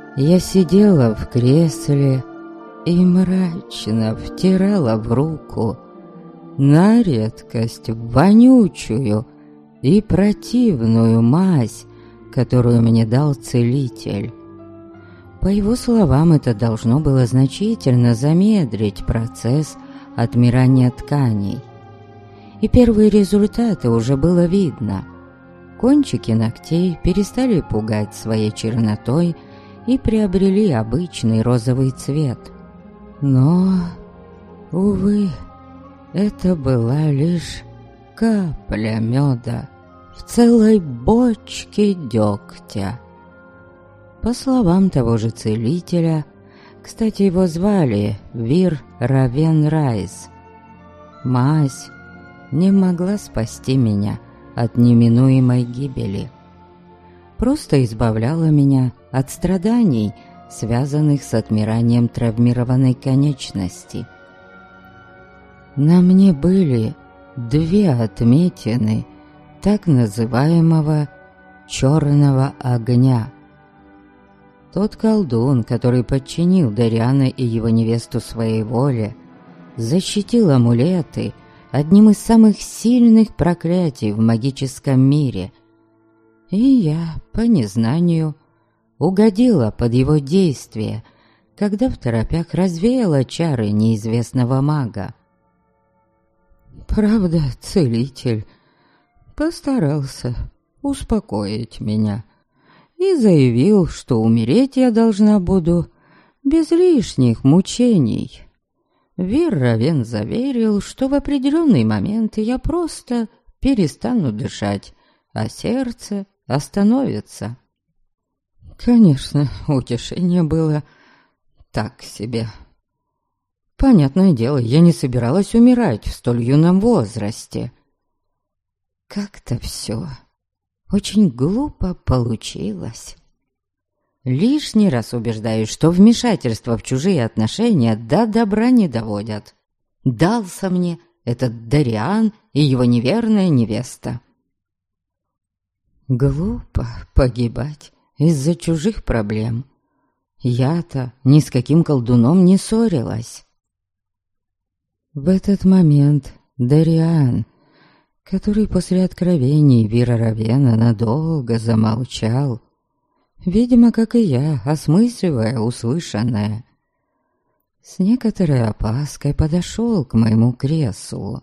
Я сидела в кресле и мрачно втирала в руку на редкость вонючую и противную мазь, которую мне дал целитель. По его словам, это должно было значительно замедлить процесс отмирания тканей. И первые результаты уже было видно. Кончики ногтей перестали пугать своей чернотой и приобрели обычный розовый цвет. Но, увы, это была лишь капля меда в целой бочке дегтя. По словам того же целителя, кстати, его звали Вир Равен Райс, мазь не могла спасти меня от неминуемой гибели. Просто избавляла меня от страданий, связанных с отмиранием травмированной конечности. На мне были 2 отметины так называемого «черного огня». Тот колдун, который подчинил Дариана и его невесту своей воле, защитил амулеты одним из самых сильных проклятий в магическом мире. И я, по незнанию, угодила под его действие, когда второпях развеяла чары неизвестного мага. Правда, целитель постарался успокоить меня и заявил, что умереть я должна буду без лишних мучений. Вир Равен заверил, что в определенный момент я просто перестану дышать, а сердце остановится. Конечно, утешение было так себе. Понятное дело, я не собиралась умирать в столь юном возрасте. Как-то все очень глупо получилось. Лишний раз убеждаюсь, что вмешательство в чужие отношения до добра не доводят. Дался мне этот Дариан и его неверная невеста. Глупо погибать из-за чужих проблем. Я-то ни с каким колдуном не ссорилась. В этот момент Дариан, который после откровений Вира Равена надолго замолчал, видимо, как и я, осмысливая услышанное, с некоторой опаской подошел к моему креслу.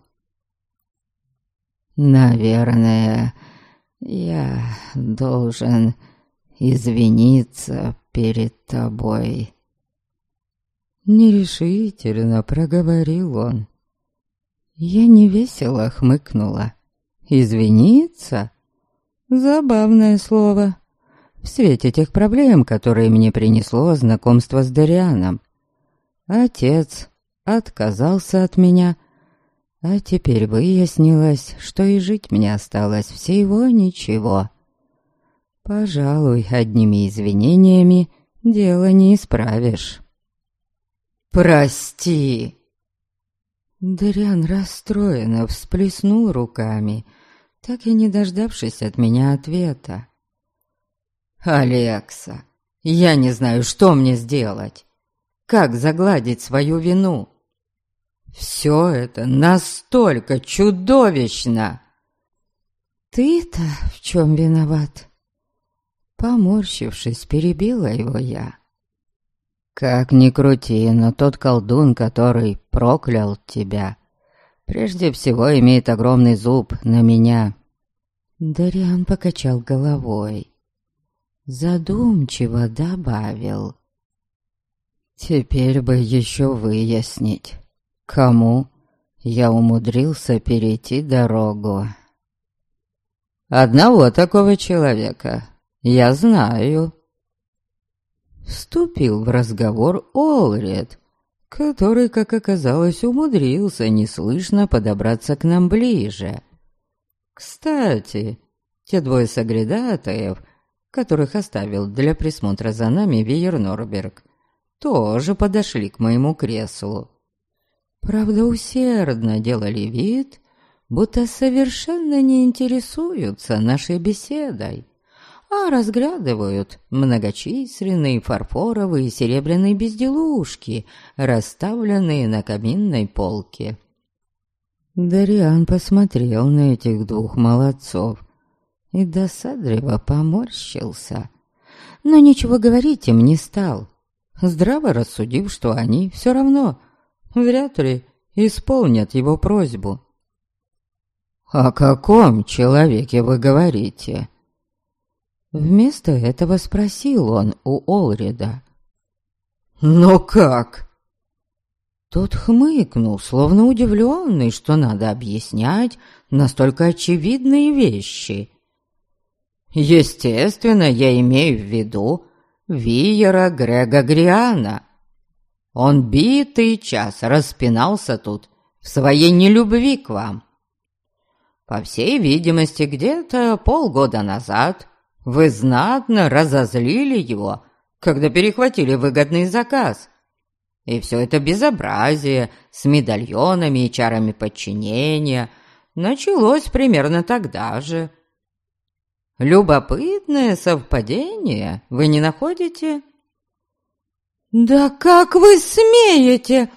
«Наверное, я должен извиниться перед тобой», — нерешительно проговорил он. Я невесело хмыкнула. «Извиниться? Забавное слово. В свете тех проблем, которые мне принесло знакомство с Дарианом. Отец отказался от меня, а теперь выяснилось, что и жить мне осталось всего ничего. Пожалуй, одними извинениями дело не исправишь». «Прости!» Дариан расстроенно всплеснул руками, так и не дождавшись от меня ответа. «Алекса, я не знаю, что мне сделать. Как загладить свою вину? Все это настолько чудовищно!» «Ты-то в чем виноват?» Поморщившись, перебила его я. «Как ни крути, но тот колдун, который проклял тебя, прежде всего имеет огромный зуб на меня». Дариан покачал головой, задумчиво добавил: «Теперь бы еще выяснить, кому я умудрился перейти дорогу. Одного такого человека я знаю». Вступил в разговор Олред, который, как оказалось, умудрился неслышно подобраться к нам ближе. Кстати, те 2 соглядатаев, которых оставил для присмотра за нами Вейер Норберг, тоже подошли к моему креслу. Правда, усердно делали вид, будто совершенно не интересуются нашей беседой, а разглядывают многочисленные фарфоровые и серебряные безделушки, расставленные на каминной полке. Дариан посмотрел на этих двух молодцов и досадливо поморщился, но ничего говорить им не стал, здраво рассудив, что они все равно вряд ли исполнят его просьбу. «О каком человеке вы говорите?» Вместо этого спросил он у Олрида. «Но как?» Тот хмыкнул, словно удивленный, что надо объяснять настолько очевидные вещи. «Естественно, я имею в виду Виера Грега Гриана. Он битый час распинался тут в своей нелюбви к вам. По всей видимости, где-то полгода назад вы знатно разозлили его, когда перехватили выгодный заказ. И все это безобразие с медальонами и чарами подчинения началось примерно тогда же. Любопытное совпадение, вы не находите?» «Да как вы смеете?»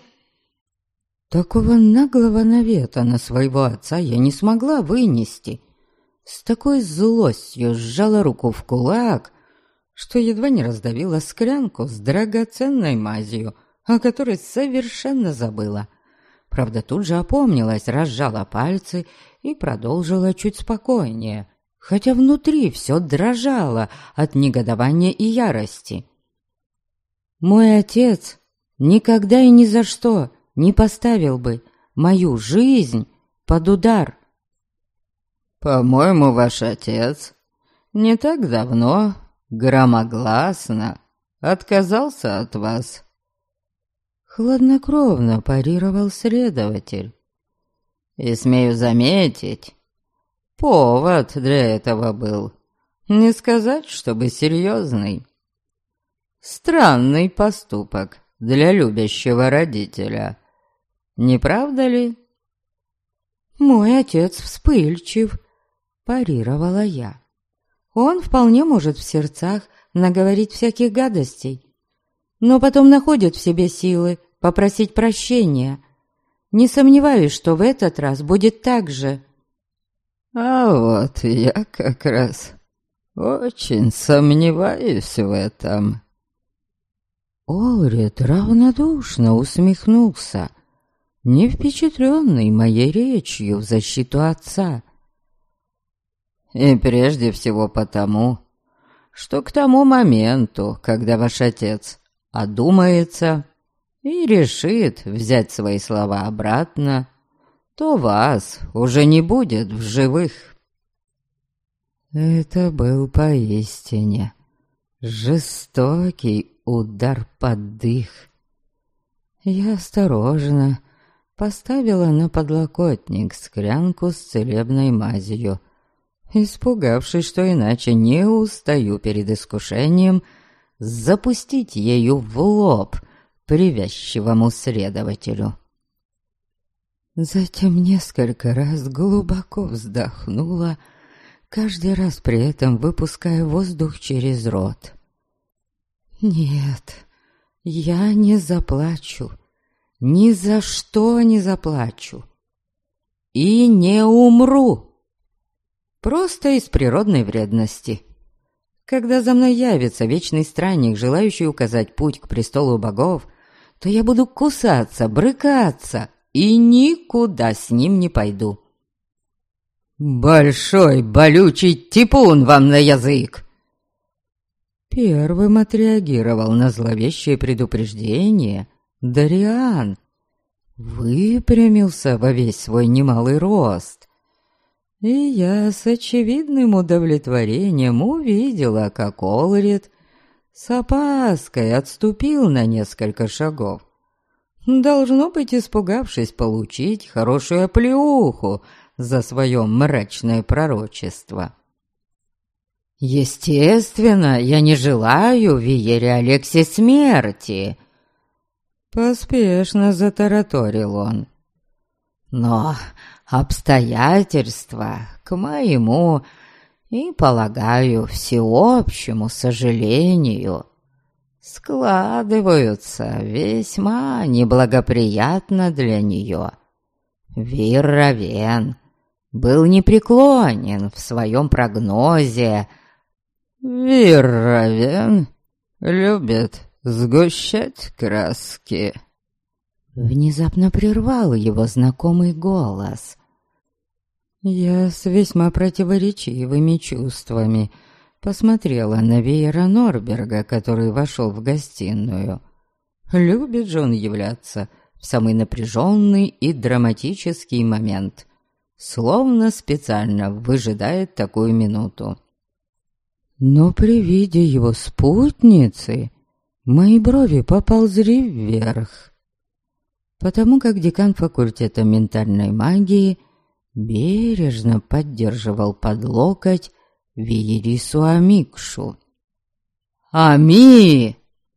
Такого наглого навета на своего отца я не смогла вынести. С такой злостью сжала руку в кулак, что едва не раздавила склянку с драгоценной мазью, о которой совершенно забыла. Правда, тут же опомнилась, разжала пальцы и продолжила чуть спокойнее, хотя внутри все дрожало от негодования и ярости. «Мой отец никогда и ни за что не поставил бы мою жизнь под удар». «По-моему, ваш отец не так давно громогласно отказался от вас», — хладнокровно парировал следователь. «И смею заметить, повод для этого был, не сказать, чтобы серьезный. Странный поступок для любящего родителя, не правда ли?» «Мой отец вспыльчив», — парировала я. «Он вполне может в сердцах наговорить всяких гадостей, но потом находит в себе силы попросить прощения. Не сомневаюсь, что в этот раз будет так же». «А вот я как раз очень сомневаюсь в этом». Олрид равнодушно усмехнулся, не впечатленный моей речью в защиту отца. «И прежде всего потому, что к тому моменту, когда ваш отец одумается и решит взять свои слова обратно, то вас уже не будет в живых». Это был поистине жестокий удар под дых. Я осторожно поставила на подлокотник склянку с целебной мазью, испугавшись, что иначе не устаю перед искушением запустить ею в лоб привязчивому следователю. Затем несколько раз глубоко вздохнула, каждый раз при этом выпуская воздух через рот. «Нет, я не заплачу, ни за что не заплачу и не умру, просто из природной вредности. Когда за мной явится вечный странник, желающий указать путь к престолу богов, то я буду кусаться, брыкаться и никуда с ним не пойду». «Большой болючий типун вам на язык!» Первым отреагировал на зловещее предупреждение Дариан. Выпрямился во весь свой немалый рост. И я с очевидным удовлетворением увидела, как Олрид с опаской отступил на несколько шагов. Должно быть, испугавшись получить хорошую оплеуху за свое мрачное пророчество. «Естественно, я не желаю Виере Алексе смерти», — поспешно затараторил он. «Но обстоятельства, к моему и, полагаю, всеобщему сожалению, складываются весьма неблагоприятно для нее. Вир Равен был непреклонен в своем прогнозе. Вир Равен любит сгущать краски. Внезапно прервал его знакомый голос. Я с весьма противоречивыми чувствами посмотрела на Вейера Норберга, который вошел в гостиную. Любит же он являться в самый напряженный и драматический момент, словно специально выжидает такую минуту. Но при виде его спутницы мои брови поползли вверх, потому как декан факультета ментальной магии бережно поддерживал под локоть Виерису Амикшу. «Ами!»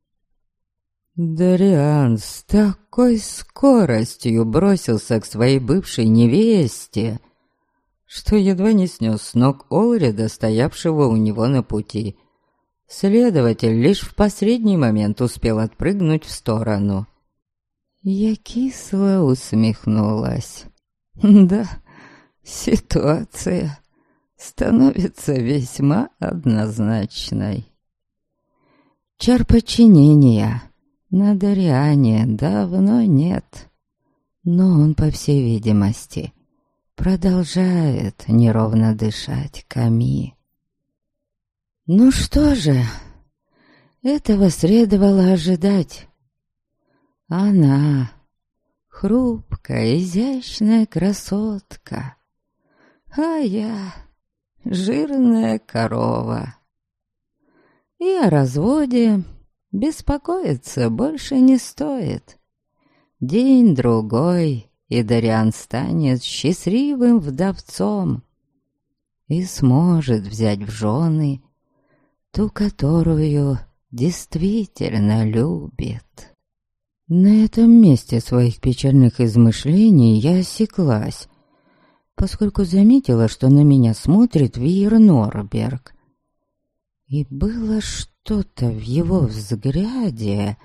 Дариан с такой скоростью бросился к своей бывшей невесте, что едва не снес с ног Олрида, стоявшего у него на пути. Следователь лишь в последний момент успел отпрыгнуть в сторону. Я кисло усмехнулась. Да, ситуация становится весьма однозначной. Чар подчинения на Дариане давно нет, но он, по всей видимости, продолжает неровно дышать к Ами. Ну что же, этого следовало ожидать. Она хрупкая, изящная красотка, а я жирная корова. И о разводе беспокоиться больше не стоит. День-другой, и Дариан станет счастливым вдовцом и сможет взять в жены ту, которую действительно любит. На этом месте своих печальных измышлений я осеклась, поскольку заметила, что на меня смотрит Виер Норберг. И было что-то в его взгляде...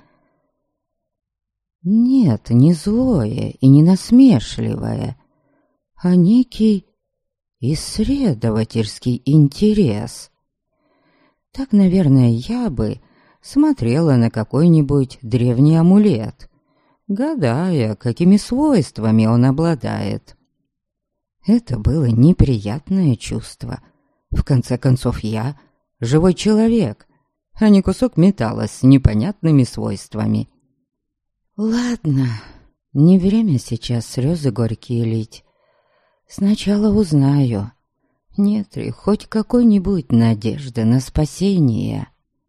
Нет, не злое и не насмешливое, а некий исследовательский интерес. Так, наверное, я бы смотрела на какой-нибудь древний амулет, гадая, какими свойствами он обладает. Это было неприятное чувство. В конце концов, я живой человек, а не кусок металла с непонятными свойствами. Ладно, не время сейчас слезы горькие лить. Сначала узнаю, нет ли хоть какой-нибудь надежды на спасение.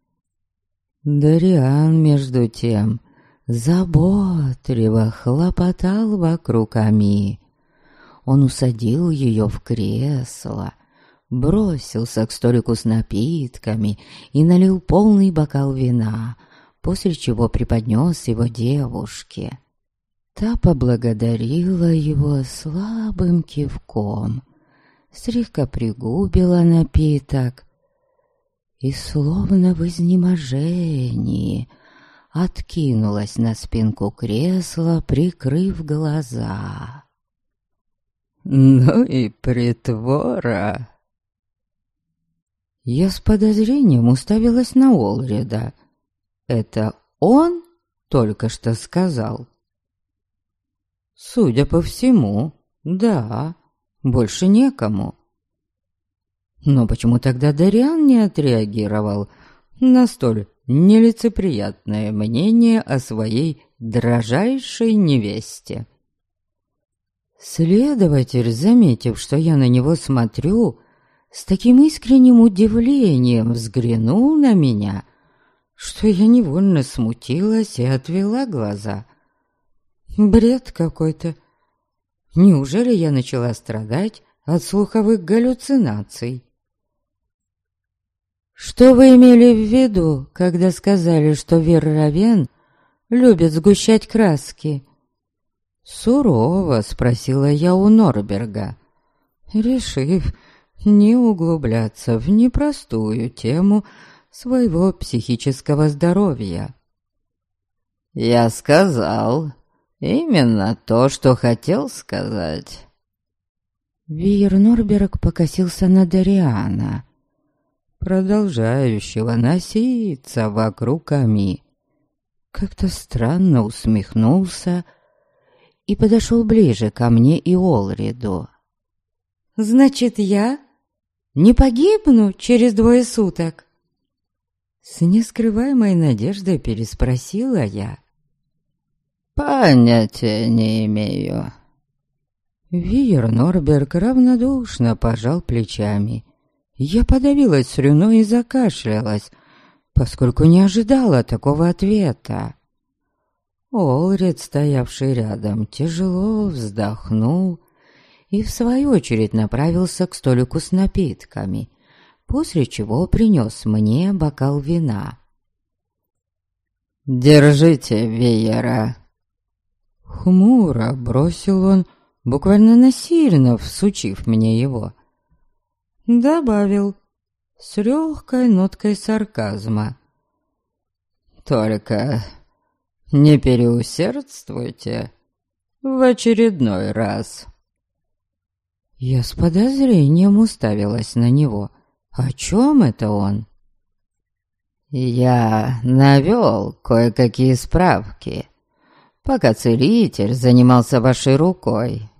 Дариан, между тем, заботливо хлопотал вокруг Ами. Он усадил ее в кресло, бросился к столику с напитками и налил полный бокал вина, после чего преподнес его девушке. Та поблагодарила его слабым кивком, слегка пригубила напиток и, словно в изнеможении, откинулась на спинку кресла, прикрыв глаза. «Ну и притвора!» Я с подозрением уставилась на Олрида. Это он только что сказал? Судя по всему, да, больше некому. Но почему тогда Дариан не отреагировал на столь нелицеприятное мнение о своей дрожайшей невесте? Следователь, заметив, что я на него смотрю, с таким искренним удивлением взглянул на меня, что я невольно смутилась и отвела глаза. Бред какой-то. Неужели я начала страдать от слуховых галлюцинаций? Что вы имели в виду, когда сказали, что Вир Равен любит сгущать краски? Сурово спросила я у Норберга, решив, не углубляться в непростую тему своего психического здоровья. «Я сказал именно то, что хотел сказать». Виер Норберг покосился на Дариана, продолжающего носиться вокруг Ами. Как-то странно усмехнулся и подошел ближе ко мне и Олриду. «Значит, я не погибну через 2 суток?» С нескрываемой надеждой переспросила я. «Понятия не имею». Виер Норберг равнодушно пожал плечами. Я подавилась слюной и закашлялась, поскольку не ожидала такого ответа. Олрид, стоявший рядом, тяжело вздохнул и в свою очередь направился к столику с напитками, после чего принес мне бокал вина. «Держите веера». Хмуро бросил он, буквально насильно всучив мне его. Добавил с легкой ноткой сарказма: «Только не переусердствуйте в очередной раз». Я с подозрением уставилась на него. О чем это он? «Я навел кое-какие справки, пока целитель занимался вашей рукой».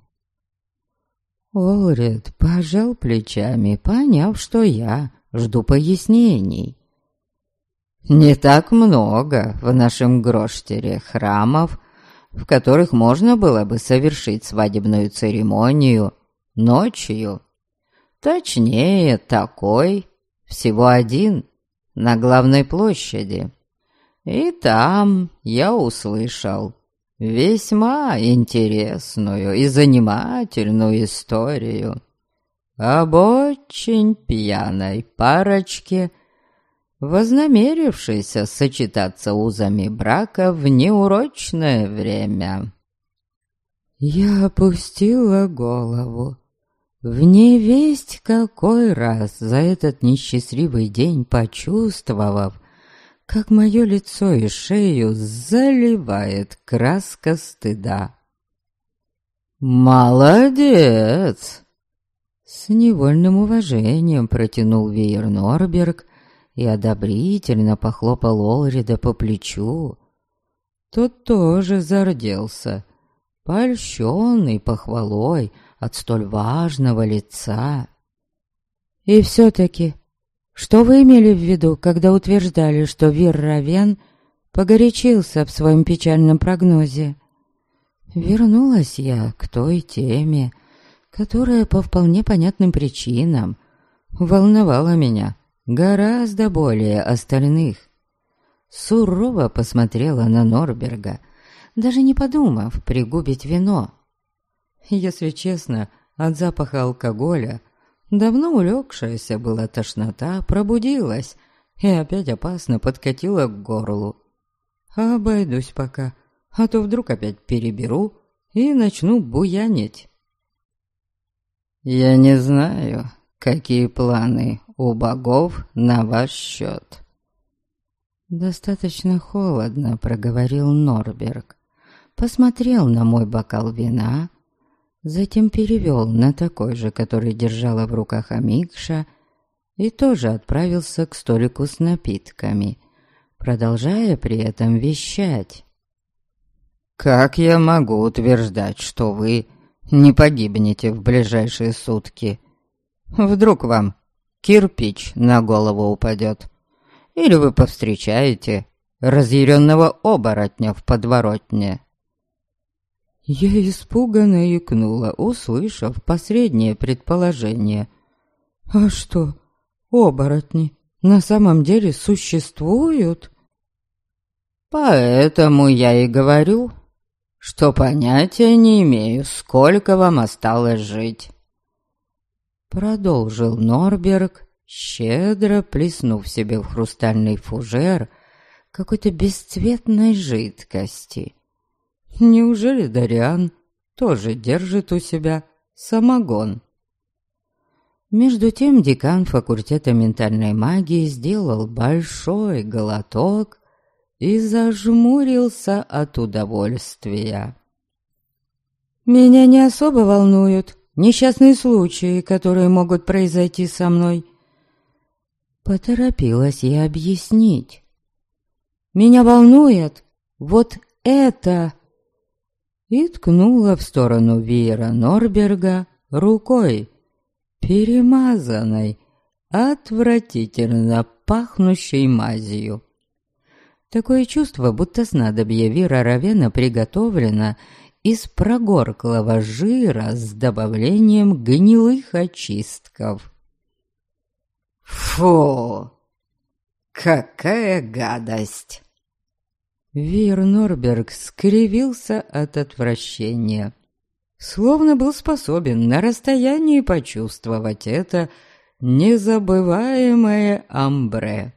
Олрид пожал плечами, поняв, что я жду пояснений. «Не так много в нашем Гроштере храмов, в которых можно было бы совершить свадебную церемонию ночью. Точнее, такой всего один на главной площади. И там я услышал весьма интересную и занимательную историю об очень пьяной парочке, вознамерившейся сочетаться узами брака в неурочное время». Я опустила голову, в невесть какой раз за этот несчастливый день почувствовав, как мое лицо и шею заливает краска стыда. «Молодец!» С невольным уважением протянул Виер Норберг и одобрительно похлопал Олрида по плечу. Тот тоже зарделся, польщенный похвалой от столь важного лица. «И все-таки, что вы имели в виду, когда утверждали, что Вир Равен погорячился в своем печальном прогнозе?» Вернулась я к той теме, которая по вполне понятным причинам волновала меня гораздо более остальных. Сурово посмотрела на Норберга, даже не подумав пригубить вино. Если честно, от запаха алкоголя давно улегшаяся была тошнота пробудилась и опять опасно подкатила к горлу. Обойдусь пока, а то вдруг опять переберу и начну буянить. «Я не знаю, какие планы у богов на ваш счет». Достаточно холодно проговорил Норберг, посмотрел на мой бокал вина, затем перевел на такой же, который держала в руках Амикша, и тоже отправился к столику с напитками, продолжая при этом вещать. «Как я могу утверждать, что вы не погибнете в ближайшие сутки? Вдруг вам кирпич на голову упадет? Или вы повстречаете разъяренного оборотня в подворотне?» Я испуганно икнула, услышав последнее предположение. «А что, оборотни на самом деле существуют?» «Поэтому я и говорю, что понятия не имею, сколько вам осталось жить», продолжил Норберг, щедро плеснув себе в хрустальный фужер какой-то бесцветной жидкости. Неужели Дариан тоже держит у себя самогон? Между тем декан факультета ментальной магии сделал большой глоток и зажмурился от удовольствия. «Меня не особо волнуют несчастные случаи, которые могут произойти со мной», — поторопилась я объяснить. «Меня волнует вот это!» И ткнула в сторону веера Норберга рукой, перемазанной, отвратительно пахнущей мазью. Такое чувство, будто снадобье Вира Равена приготовлено из прогорклого жира с добавлением гнилых очистков. «Фу! Какая гадость!» Вир Норберг скривился от отвращения, словно был способен на расстоянии почувствовать это незабываемое амбре.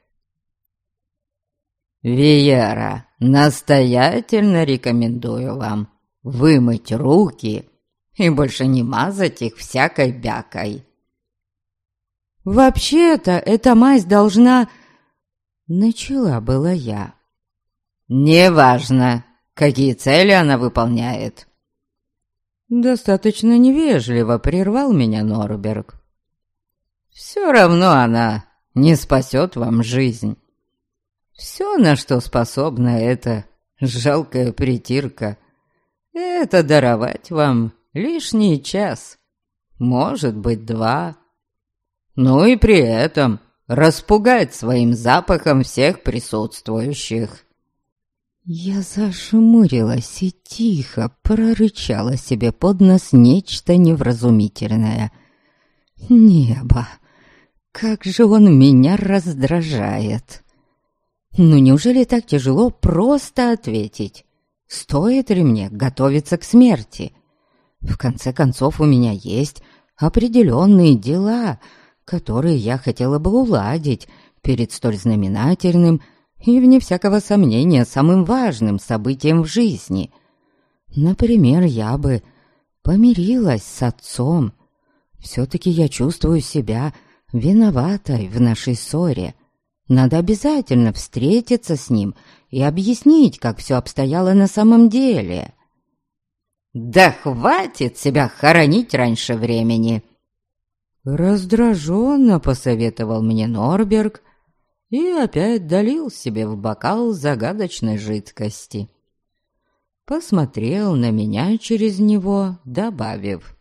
«Виера, настоятельно рекомендую вам вымыть руки и больше не мазать их всякой бякой». «Вообще-то эта мазь должна...» Начала была я. «Неважно, какие цели она выполняет». Достаточно невежливо прервал меня Норберг. «Все равно она не спасет вам жизнь. Все, на что способна эта жалкая притирка, это даровать вам лишний час, может быть, 2. Ну и при этом распугать своим запахом всех присутствующих». Я зажмурилась и тихо прорычала себе под нос нечто невразумительное. «Небо! Как же он меня раздражает!» Ну неужели так тяжело просто ответить? Стоит ли мне готовиться к смерти? В конце концов, у меня есть определенные дела, которые я хотела бы уладить перед столь знаменательным и, вне всякого сомнения, самым важным событием в жизни. Например, я бы помирилась с отцом. Все-таки я чувствую себя виноватой в нашей ссоре. Надо обязательно встретиться с ним и объяснить, как все обстояло на самом деле. «Да хватит себя хоронить раньше времени!» Раздраженно посоветовал мне Норберг и опять долил себе в бокал загадочной жидкости. Посмотрел на меня через него, добавив: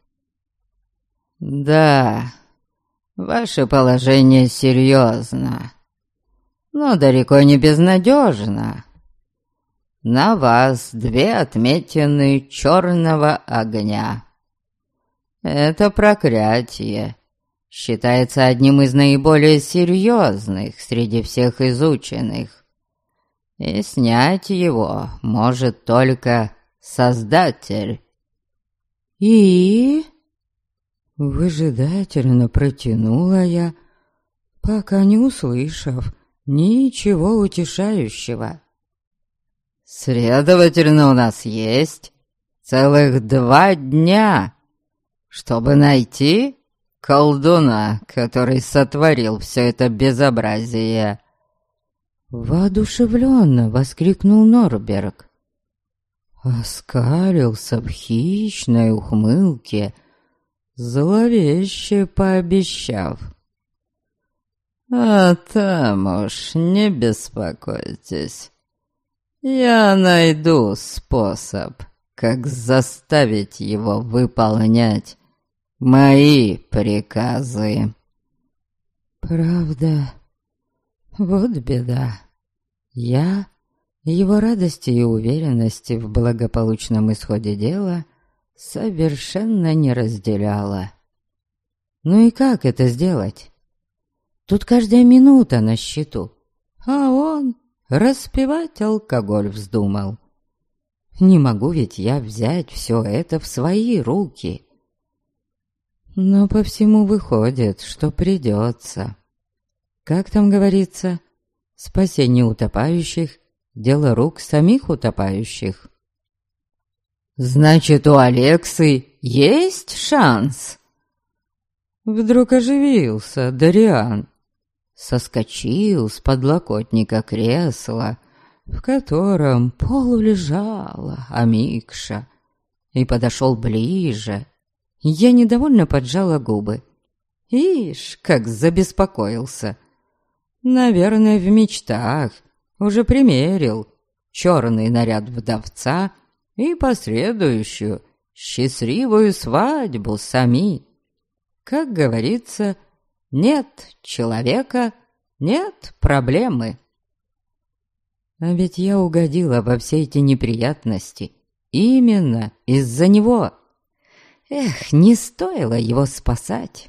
«Да, ваше положение серьезно, но далеко не безнадежно. На вас 2 отметины черного огня. Это проклятие считается одним из наиболее серьезных среди всех изученных, и снять его может только Создатель». «И?» Выжидательно протянула я, пока не услышав ничего утешающего. «Следовательно, у нас есть целых 2 дня, чтобы найти колдуна, который сотворил все это безобразие». Воодушевленно воскликнул Норберг. Оскалился в хищной ухмылке, зловеще пообещав: «А там уж не беспокойтесь, я найду способ, как заставить его выполнять мои приказы». Правда, вот беда. Я его радости и уверенности в благополучном исходе дела совершенно не разделяла. Ну и как это сделать? Тут каждая минута на счету, а он распивать алкоголь вздумал. Не могу ведь я взять все это в свои руки. Но по всему выходит, что придется. Как там говорится, спасение утопающих — дело рук самих утопающих. «Значит, у Алексы есть шанс?» Вдруг оживился Дариан, соскочил с подлокотника кресла, в котором полулежала Амикша, и подошел ближе. Я недовольно поджала губы. Ишь, как забеспокоился. Наверное, в мечтах уже примерил черный наряд вдовца и последующую счастливую свадьбу сами. Как говорится, нет человека, нет проблемы. А ведь я угодила во все эти неприятности именно из-за него. Эх, не стоило его спасать.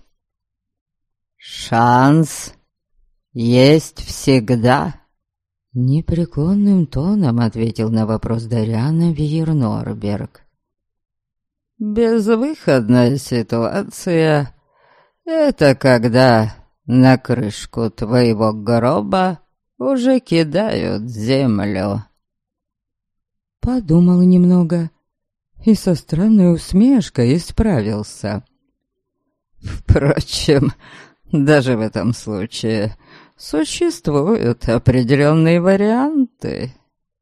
«Шанс есть всегда», — непреклонным тоном ответил на вопрос Дариана Вейернорберг. «Безвыходная ситуация — это когда на крышку твоего гроба уже кидают землю». Подумал немного и со странной усмешкой исправился. «Впрочем, даже в этом случае существуют определенные варианты».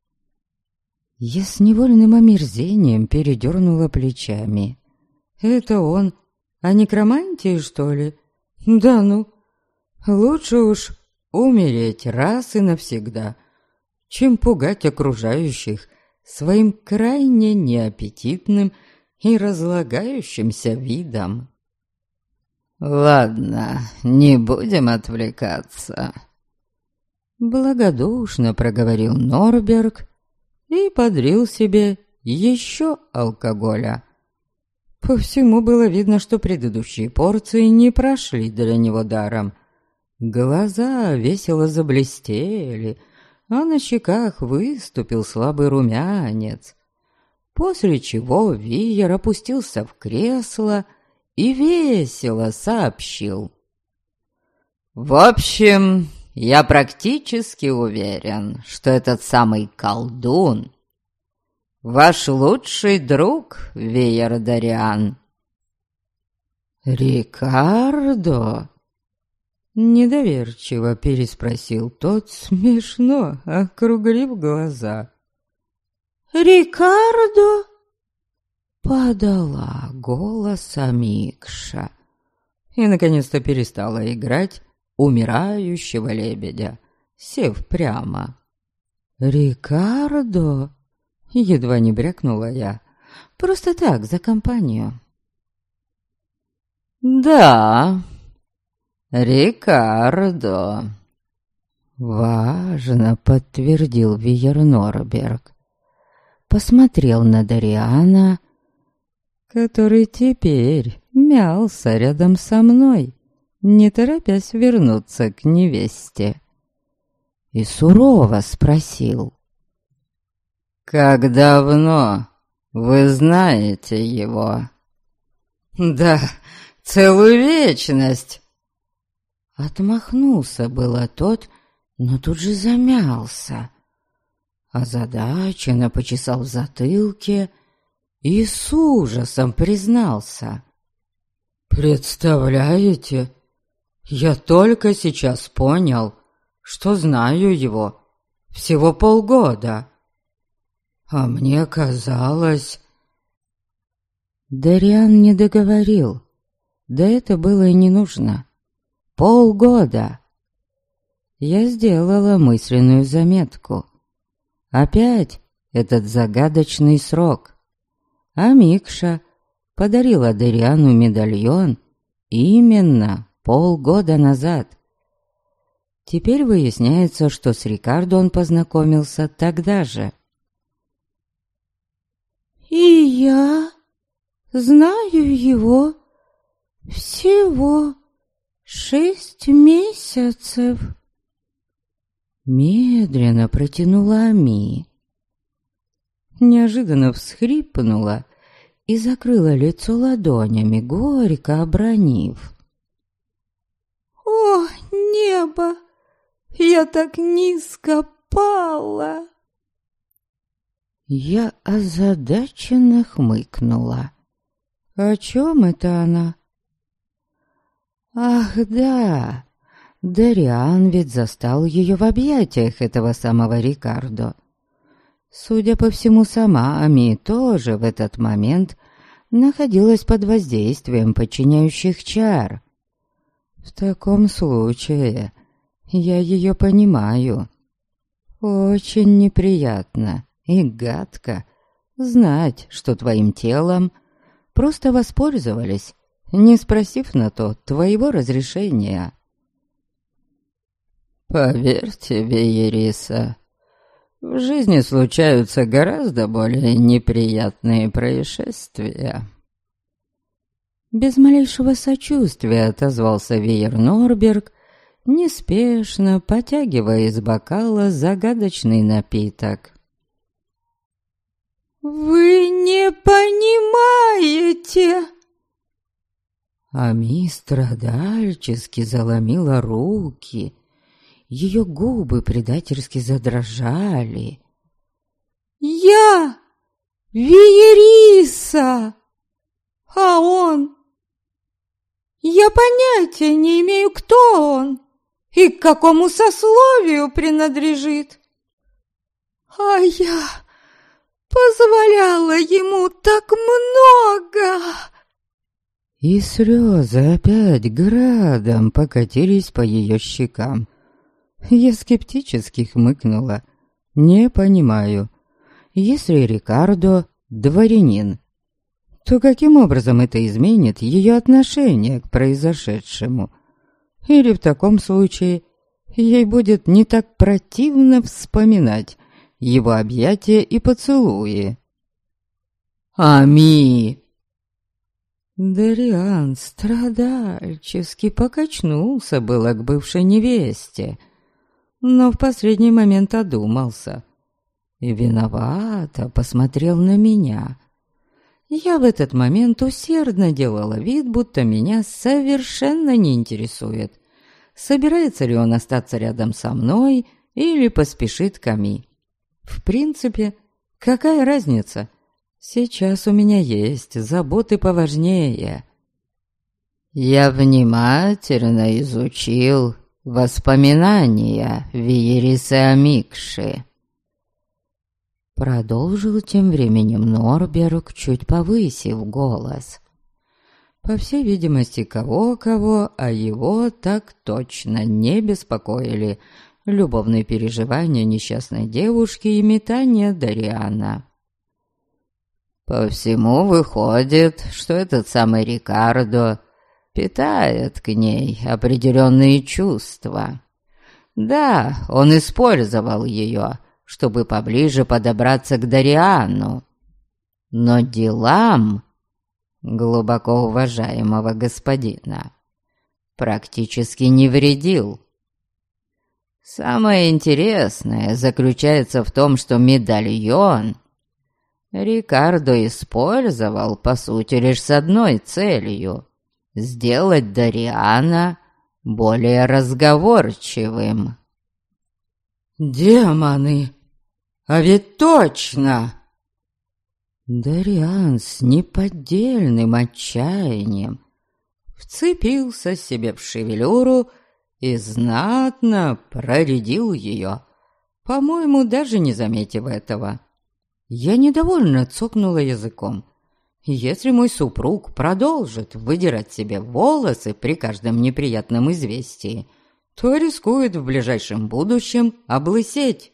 Я с невольным омерзением передернула плечами. Это он о некромантии, что ли? Да ну, лучше уж умереть раз и навсегда, чем пугать окружающих своим крайне неаппетитным и разлагающимся видом. «Ладно, не будем отвлекаться», — благодушно проговорил Норберг и подрил себе еще алкоголя. По всему было видно, что предыдущие порции не прошли для него даром. Глаза весело заблестели, а на щеках выступил слабый румянец. После чего Виер опустился в кресло и весело сообщил: «В общем, я практически уверен, что этот самый колдун — ваш лучший друг, Виер Дариан». «Рикардо?» — недоверчиво переспросил тот, смешно округлив глаза. «Рикардо?» — подала голос Амикша и наконец-то перестала играть умирающего лебедя, сев прямо. «Рикардо?» — едва не брякнула я. «Просто так, за компанию». «Да, Рикардо», — важно подтвердил Вейернорберг. Посмотрел на Дариана, который теперь мялся рядом со мной, не торопясь вернуться к невесте, и сурово спросил: «Как давно вы знаете его?» «Да, целую вечность!» Отмахнулся было тот, но тут же замялся. Озадаченно почесал в затылке и с ужасом признался: «Представляете, я только сейчас понял, что знаю его всего полгода. А мне казалось...» Дариан не договорил, да это было и не нужно. Полгода. Я сделала мысленную заметку. Опять этот загадочный срок. А Микша подарила Дариану медальон именно полгода назад. Теперь выясняется, что с Рикардо он познакомился тогда же. «И я знаю его всего 6 месяцев», — медленно протянула Ами. Неожиданно всхрипнула и закрыла лицо ладонями, горько обронив: «О, небо! Я так низко пала!» Я озадаченно хмыкнула. «О чем это она?» Ах, да, Дариан ведь застал ее в объятиях этого самого Рикардо. Судя по всему, сама Ами тоже в этот момент находилась под воздействием подчиняющих чар. В таком случае я ее понимаю. Очень неприятно и гадко знать, что твоим телом просто воспользовались, не спросив на то твоего разрешения. Поверьте, Веериса, в жизни случаются гораздо более неприятные происшествия. Без малейшего сочувствия отозвался Вейер Норберг, неспешно потягивая из бокала загадочный напиток. «Вы не понимаете!» Ами страдальчески заломила руки. Ее губы предательски задрожали. «Я Веериса! А он... Я понятия не имею, кто он и к какому сословию принадлежит. А я позволяла ему так много!» И слезы опять градом покатились по ее щекам. Я скептически хмыкнула. «Не понимаю. Если Рикардо дворянин, то каким образом это изменит ее отношение к произошедшему? Или в таком случае ей будет не так противно вспоминать его объятия и поцелуи?» «Ами!» Дариан страдальчески покачнулся было к бывшей невесте, но в последний момент одумался и виновато посмотрел на меня. Я в этот момент усердно делала вид, будто меня совершенно не интересует, собирается ли он остаться рядом со мной или поспешит к Ами. В принципе, какая разница? Сейчас у меня есть заботы поважнее. Я внимательно изучил воспоминания Веерисы Амикши. Продолжил тем временем Норберг, чуть повысив голос. По всей видимости, кого-кого, а его так точно не беспокоили любовные переживания несчастной девушки и метания Дариана. По всему выходит, что этот самый Рикардо питает к ней определенные чувства. Да, он использовал ее, чтобы поближе подобраться к Дариану, но делам глубоко уважаемого господина практически не вредил. Самое интересное заключается в том, что медальон Рикардо использовал, по сути, лишь с одной целью — сделать Дариана более разговорчивым. «Демоны! А ведь точно!» Дариан с неподдельным отчаянием вцепился себе в шевелюру и знатно проредил ее, по-моему, даже не заметив этого. Я недовольно цокнула языком. Если мой супруг продолжит выдирать себе волосы при каждом неприятном известии, то рискует в ближайшем будущем облысеть.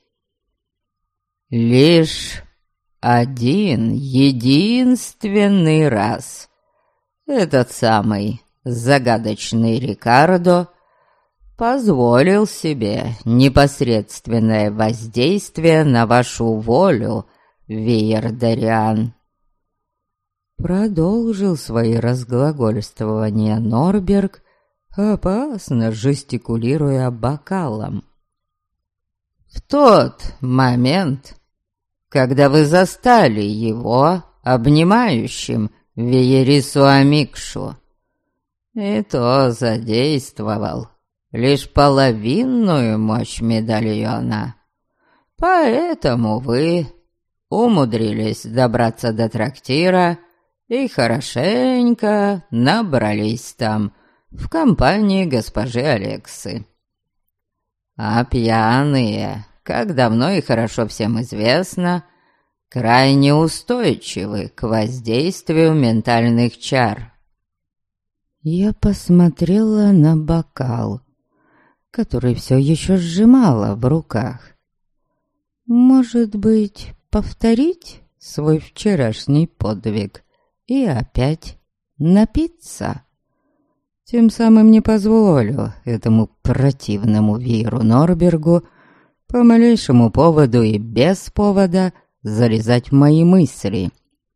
Лишь один единственный раз этот самый загадочный Рикардо позволил себе непосредственное воздействие на вашу волю, Вейер Дариан. Продолжил свои разглагольствования Норберг, опасно жестикулируя бокалом. В тот момент, когда вы застали его обнимающим Веерису Амикшу, и то задействовал лишь половинную мощь медальона. Поэтому вы умудрились добраться до трактира и хорошенько набрались там в компании госпожи Алексы. А пьяные, как давно и хорошо всем известно, крайне устойчивы к воздействию ментальных чар. Я посмотрела на бокал, который все еще сжимала в руках. Может быть, повторить свой вчерашний подвиг и опять напиться? Тем самым не позволю этому противному Виеру Норбергу по малейшему поводу и без повода залезать в мои мысли.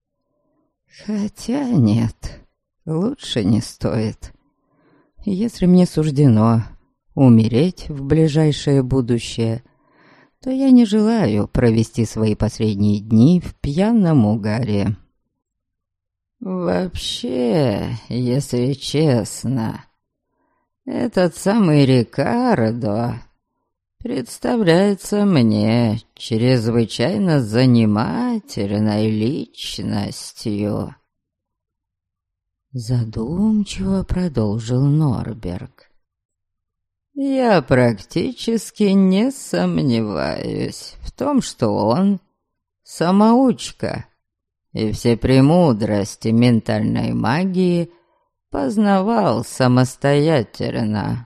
Хотя нет, лучше не стоит. Если мне суждено умереть в ближайшее будущее, то я не желаю провести свои последние дни в пьяном угаре. Вообще, если честно, этот самый Рикардо представляется мне чрезвычайно занимательной личностью. Задумчиво продолжил Норберг. Я практически не сомневаюсь в том, что он самоучка, и все премудрости ментальной магии познавал самостоятельно.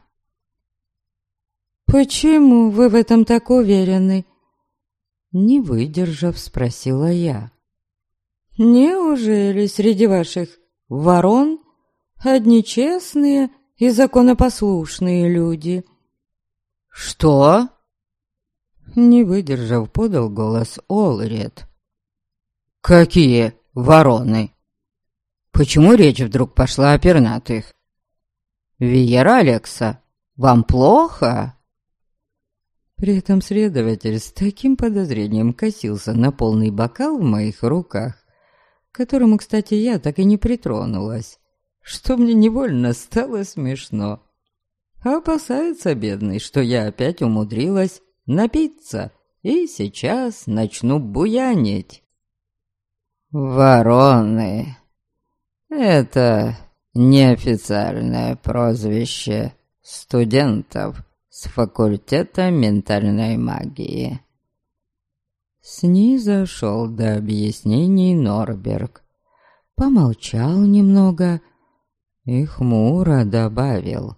«Почему вы в этом так уверены?» Не выдержав, спросила я. «Неужели среди ваших ворон одни честные и законопослушные люди?» «Что?» Не выдержав, подал голос Олред. «Какие вороны? Почему речь вдруг пошла о пернатых? Виер Алекса, вам плохо?» При этом следователь с таким подозрением косился на полный бокал в моих руках, к которому, кстати, я так и не притронулась, что мне невольно стало смешно. Опасается бедный, что я опять умудрилась напиться и сейчас начну буянить. «Вороны — это неофициальное прозвище студентов с факультета ментальной магии». Снизошел до объяснений Норберг, помолчал немного и хмуро добавил.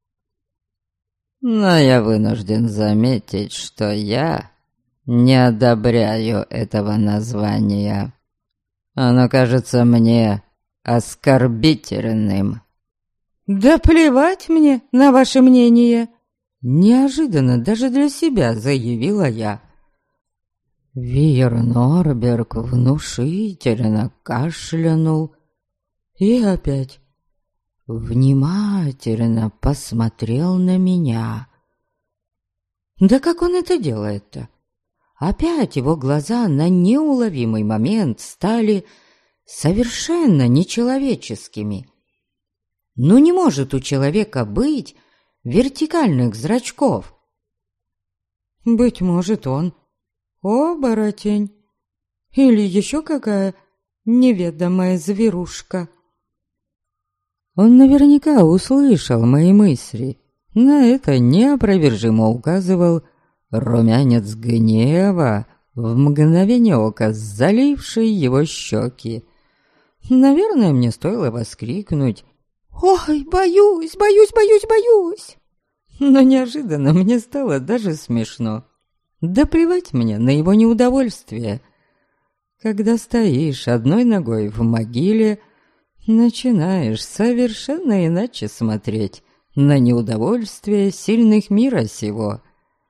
«Но я вынужден заметить, что я не одобряю этого названия. Оно кажется мне оскорбительным». «Да плевать мне на ваше мнение!» Неожиданно даже для себя заявила я. Виер Норберг внушительно кашлянул и опять внимательно посмотрел на меня. Да как он это делает-то? Опять его глаза на неуловимый момент стали совершенно нечеловеческими. Ну не может у человека быть вертикальных зрачков. Быть может, он оборотень или еще какая неведомая зверушка. Он наверняка услышал мои мысли. На это неопровержимо указывал румянец гнева, в мгновение ока заливший его щеки. Наверное, мне стоило воскликнуть: «Ой, боюсь, боюсь, боюсь, боюсь!» Но неожиданно мне стало даже смешно. Да плевать мне на его неудовольствие. Когда стоишь одной ногой в могиле, начинаешь совершенно иначе смотреть на неудовольствие сильных мира сего.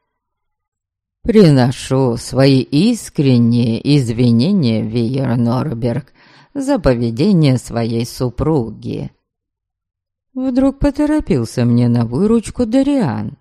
«Приношу свои искренние извинения, Виер Норберг, за поведение своей супруги». Вдруг поторопился мне на выручку Дариан.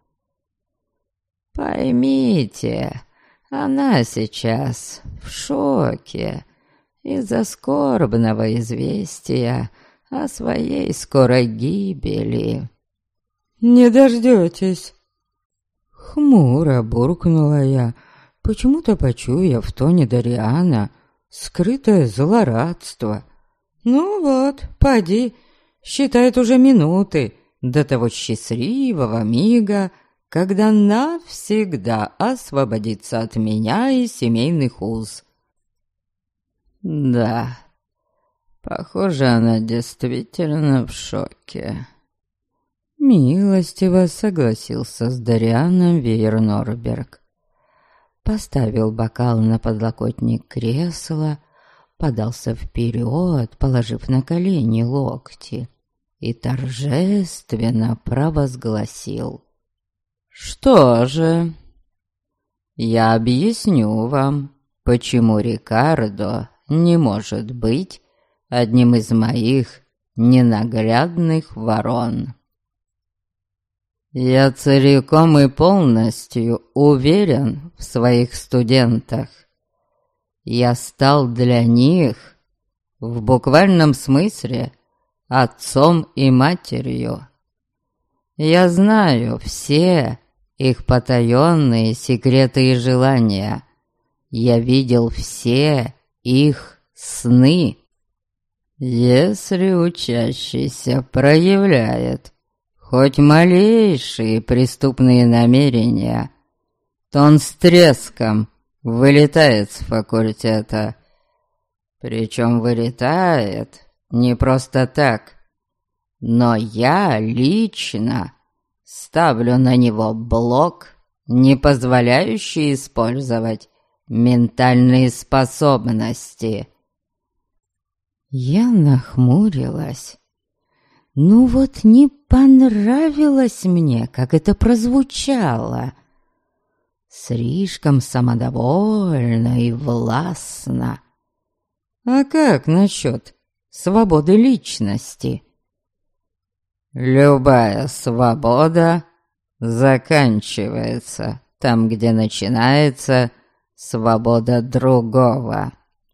«Поймите, она сейчас в шоке из-за скорбного известия о своей скорой гибели». «Не дождетесь!» Хмуро буркнула я, почему-то почуяв в тоне Дариана скрытое злорадство. «Ну вот, поди, считает уже минуты, до того счастливого мига, когда навсегда освободится от меня и семейных уз. Да, похоже, она действительно в шоке. Милостиво согласился с Дарианом Вейер Норберг. Поставил бокал на подлокотник кресла, подался вперед, положив на колени локти, и торжественно провозгласил: «Что же, я объясню вам, почему Рикардо не может быть одним из моих ненаглядных ворон. Я целиком и полностью уверен в своих студентах. Я стал для них, в буквальном смысле, отцом и матерью. Я знаю все их потаенные секреты и желания. Я видел все их сны. Если учащийся проявляет хоть малейшие преступные намерения, то он с треском вылетает с факультета. Причем вылетает не просто так, но я лично ставлю на него блок, не позволяющий использовать ментальные способности». Я нахмурилась. Ну вот не понравилось мне, как это прозвучало. Слишком самодовольно и властно. А как насчет свободы личности? Любая свобода заканчивается там, где начинается свобода другого.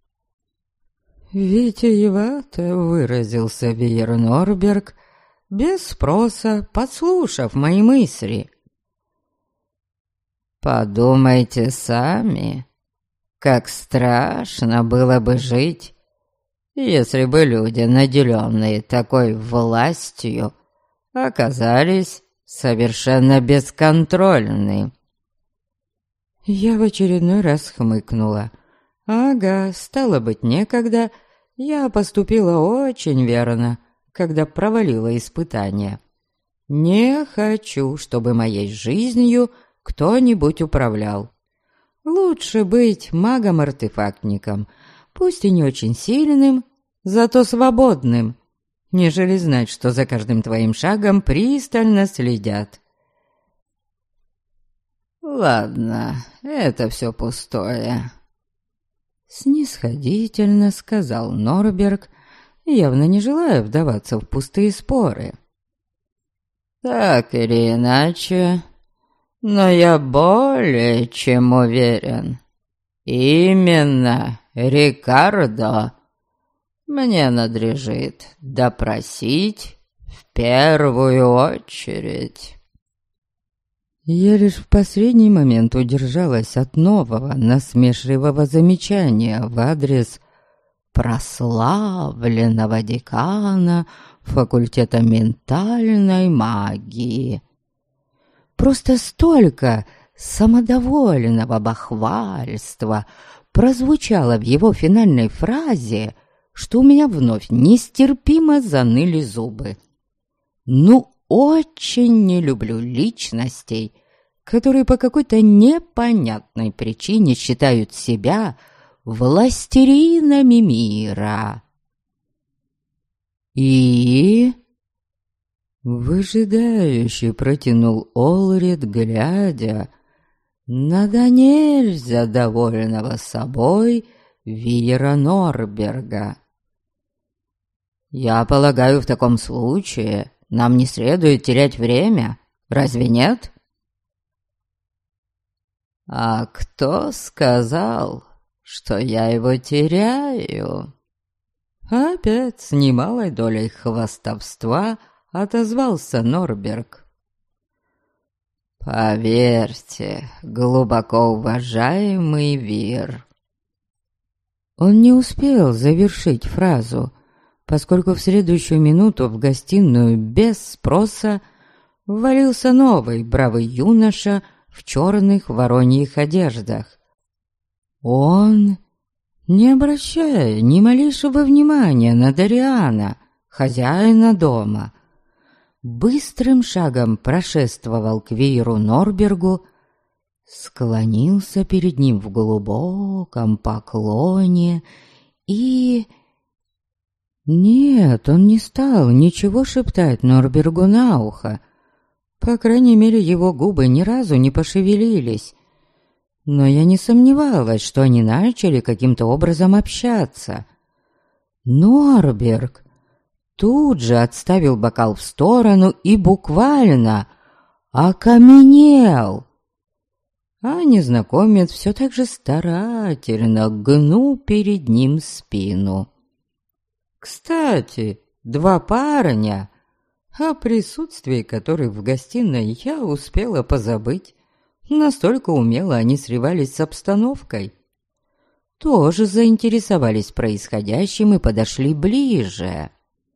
Витиевато выразился Вейер Норберг, без спроса подслушав мои мысли. Подумайте сами, как страшно было бы жить, если бы люди, наделенные такой властью, оказались совершенно бесконтрольны. Я в очередной раз хмыкнула. Ага, стало быть, некогда я поступила очень верно, когда провалила испытание. Не хочу, чтобы моей жизнью кто-нибудь управлял. Лучше быть магом-артефактником, пусть и не очень сильным, зато свободным, нежели знать, что за каждым твоим шагом пристально следят. Ладно, это все пустое. Снисходительно сказал Норберг, явно не желая вдаваться в пустые споры. Так или иначе, но я более чем уверен. Именно Рикардо мне надлежит допросить в первую очередь. Я лишь в последний момент удержалась от нового насмешливого замечания в адрес прославленного декана факультета ментальной магии. Просто столько самодовольного бахвальства прозвучало в его финальной фразе, что у меня вновь нестерпимо заныли зубы. Ну, очень не люблю личностей, которые по какой-то непонятной причине считают себя властелинами мира. И... выжидающе протянул Олрид, глядя на да нельзя довольного собой Вейера Норберга. «Я полагаю, в таком случае нам не следует терять время, разве нет?» «А кто сказал, что я его теряю?» Опять с немалой долей хвастовства отозвался Норберг. «Поверьте, глубоко уважаемый Вир». Он не успел завершить фразу, поскольку в следующую минуту в гостиную без спроса ввалился новый бравый юноша в черных вороньих одеждах. Он, не обращая ни малейшего внимания на Дариана, хозяина дома, быстрым шагом прошествовал к Вейру Норбергу, склонился перед ним в глубоком поклоне и... Нет, он не стал ничего шептать Норбергу на ухо. По крайней мере, его губы ни разу не пошевелились. Но я не сомневалась, что они начали каким-то образом общаться. Норберг тут же отставил бокал в сторону и буквально окаменел. А незнакомец все так же старательно гнул перед ним спину. Кстати, два парня, о присутствии которых в гостиной я успела позабыть, настолько умело они сливались с обстановкой, тоже заинтересовались происходящим и подошли ближе.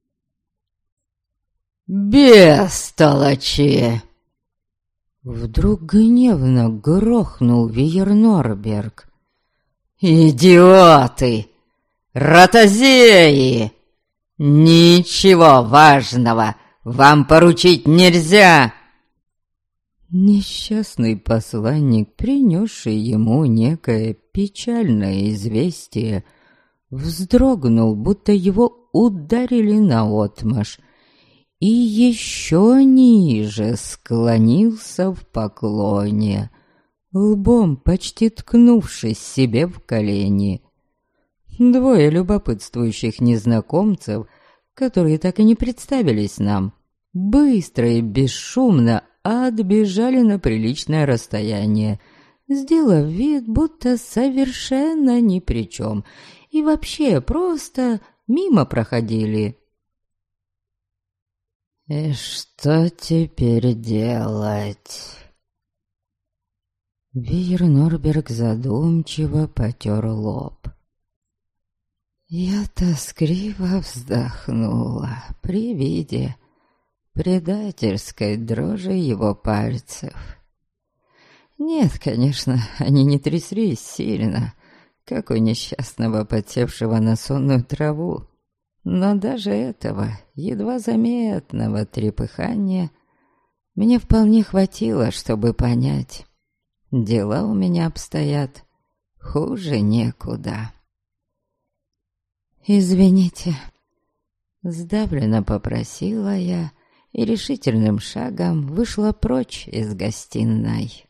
«Бестолочи!» Вдруг гневно грохнул Вейр Норберг. «Идиоты! Ротозеи! Ничего важного вам поручить нельзя!» Несчастный посланник, принесший ему некое печальное известие, вздрогнул, будто его ударили наотмашь, и еще ниже склонился в поклоне, лбом почти ткнувшись себе в колени. Двое любопытствующих незнакомцев, которые так и не представились нам, быстро и бесшумно отбежали на приличное расстояние, сделав вид, будто совершенно ни при чем, и вообще просто мимо проходили. «И что теперь делать?» Вейр Норберг задумчиво потер лоб. Я тоскливо вздохнула при виде предательской дрожи его пальцев. Нет, конечно, они не тряслись сильно, как у несчастного, подсевшего на сонную траву, но даже этого едва заметного трепыхания мне вполне хватило, чтобы понять, дела у меня обстоят хуже некуда. «Извините», — сдавленно попросила я и решительным шагом вышла прочь из гостиной.